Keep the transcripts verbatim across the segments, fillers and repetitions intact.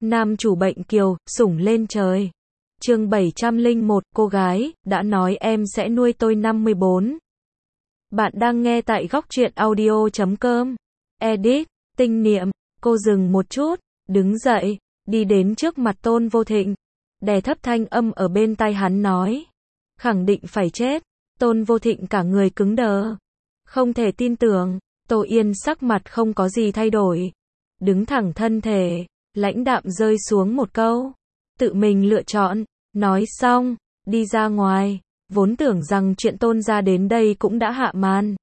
Nam chủ bệnh kiều, sủng lên trời. Chương bảy trăm lẻ một, cô gái, đã nói em sẽ nuôi tôi năm mươi bốn. Bạn đang nghe tại góc truyện audio chấm com. Edit, tinh niệm, cô dừng một chút, đứng dậy, đi đến trước mặt Tôn Vô Thịnh. Đè thấp thanh âm ở bên tai hắn nói. Khẳng định phải chết. Tôn Vô Thịnh cả người cứng đờ. Không thể tin tưởng, Tô Yên sắc mặt không có gì thay đổi. Đứng thẳng thân thể, lãnh đạm rơi xuống một câu. Tự mình lựa chọn, nói xong, đi ra ngoài, vốn tưởng rằng chuyện Tôn gia đến đây cũng đã hạ màn.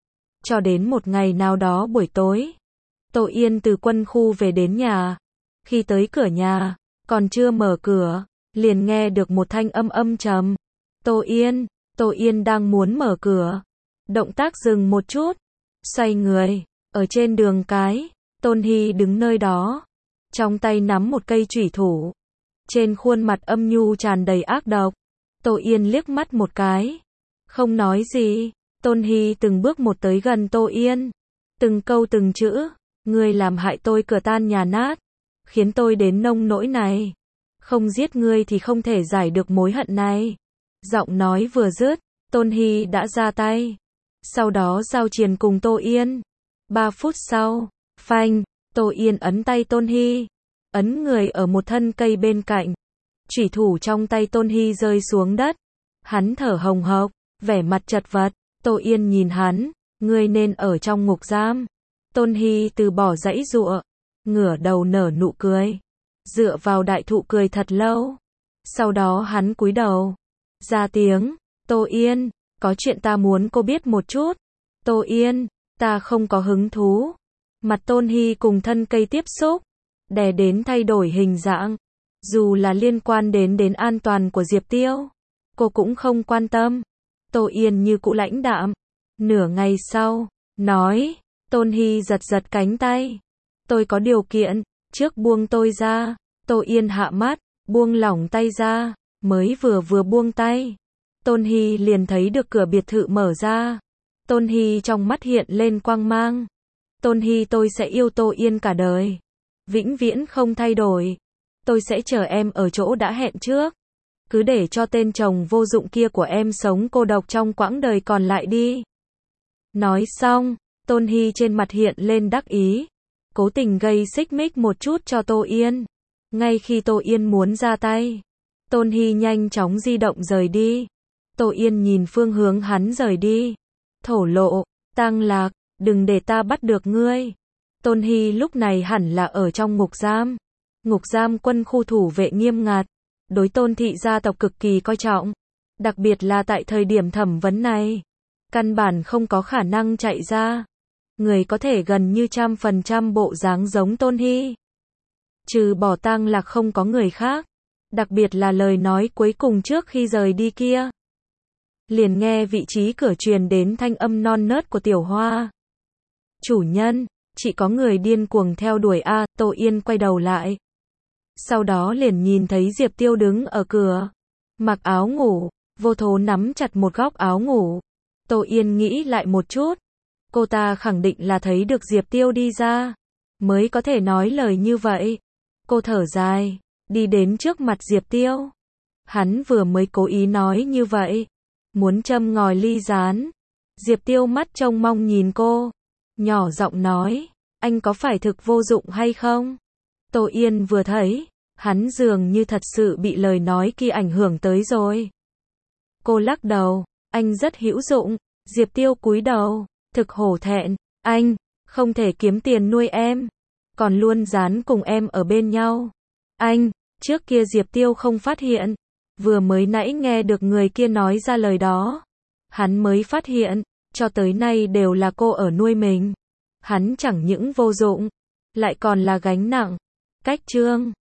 Cho đến một ngày nào đó buổi tối, Tô Yên từ quân khu về đến nhà. Khi tới cửa nhà, còn chưa mở cửa, liền nghe được một thanh âm âm trầm. Tô Yên, Tô Yên đang muốn mở cửa. Động tác dừng một chút, xoay người, ở trên đường cái, Tôn Hy đứng nơi đó, trong tay nắm một cây chủy thủ. Trên khuôn mặt âm nhu tràn đầy ác độc. Tô Yên liếc mắt một cái, không nói gì. Tôn Hy từng bước một tới gần Tô Yên, từng câu từng chữ, ngươi làm hại tôi cửa tan nhà nát, khiến tôi đến nông nỗi này. Không giết ngươi thì không thể giải được mối hận này. Giọng nói vừa dứt, Tôn Hy đã ra tay. Sau đó giao triền cùng Tô Yên. Ba phút sau, phanh, Tô Yên ấn tay Tôn Hy, ấn người ở một thân cây bên cạnh. Chủy thủ trong tay Tôn Hy rơi xuống đất. Hắn thở hồng hộc, vẻ mặt chật vật. Tô Yên nhìn hắn, ngươi nên ở trong ngục giam. Tôn Hy từ bỏ giãy giụa, ngửa đầu nở nụ cười, dựa vào đại thụ cười thật lâu. Sau đó hắn cúi đầu, ra tiếng, Tô Yên, có chuyện ta muốn cô biết một chút. Tô Yên, ta không có hứng thú. Mặt Tôn Hy cùng thân cây tiếp xúc, đè đến thay đổi hình dạng. Dù là liên quan đến đến an toàn của Diệp Tiêu, cô cũng không quan tâm. Tô Yên như cũ lãnh đạm. Nửa ngày sau, nói, Tôn Hy giật giật cánh tay. Tôi có điều kiện, trước buông tôi ra. Tô Yên hạ mắt, buông lỏng tay ra, mới vừa vừa buông tay. Tôn Hy liền thấy được cửa biệt thự mở ra. Tôn Hy trong mắt hiện lên quang mang. Tôn Hy, tôi sẽ yêu Tô Yên cả đời. Vĩnh viễn không thay đổi. Tôi sẽ chờ em ở chỗ đã hẹn trước. Cứ để cho tên chồng vô dụng kia của em sống cô độc trong quãng đời còn lại đi. Nói xong, Tôn Hy trên mặt hiện lên đắc ý. Cố tình gây xích mích một chút cho Tô Yên. Ngay khi Tô Yên muốn ra tay, Tôn Hy nhanh chóng di động rời đi. Tô Yên nhìn phương hướng hắn rời đi, thổ lộ, Tang Lạc, đừng để ta bắt được ngươi. Tôn Hy lúc này hẳn là ở trong ngục giam. Ngục giam quân khu thủ vệ nghiêm ngặt, đối Tôn thị gia tộc cực kỳ coi trọng. Đặc biệt là tại thời điểm thẩm vấn này, căn bản không có khả năng chạy ra. Người có thể gần như trăm phần trăm bộ dáng giống Tôn Hy. Trừ bỏ Tang Lạc không có người khác. Đặc biệt là lời nói cuối cùng trước khi rời đi kia. Liền nghe vị trí cửa truyền đến thanh âm non nớt của Tiểu Hoa. Chủ nhân, chỉ có người điên cuồng theo đuổi a. Tô Yên quay đầu lại. Sau đó liền nhìn thấy Diệp Tiêu đứng ở cửa. Mặc áo ngủ, vô thố nắm chặt một góc áo ngủ. Tô Yên nghĩ lại một chút. Cô ta khẳng định là thấy được Diệp Tiêu đi ra, mới có thể nói lời như vậy. Cô thở dài, đi đến trước mặt Diệp Tiêu. Hắn vừa mới cố ý nói như vậy, muốn châm ngòi ly gián. Diệp Tiêu mắt trông mong nhìn cô, nhỏ giọng nói, anh có phải thực vô dụng hay không? Tô Yên vừa thấy, hắn dường như thật sự bị lời nói kia ảnh hưởng tới rồi. Cô lắc đầu, anh rất hữu dụng. Diệp Tiêu cúi đầu, thực hổ thẹn, anh, không thể kiếm tiền nuôi em, còn luôn dán cùng em ở bên nhau. Anh, trước kia Diệp Tiêu không phát hiện, vừa mới nãy nghe được người kia nói ra lời đó. Hắn mới phát hiện, cho tới nay đều là cô ở nuôi mình. Hắn chẳng những vô dụng, lại còn là gánh nặng. Cách chương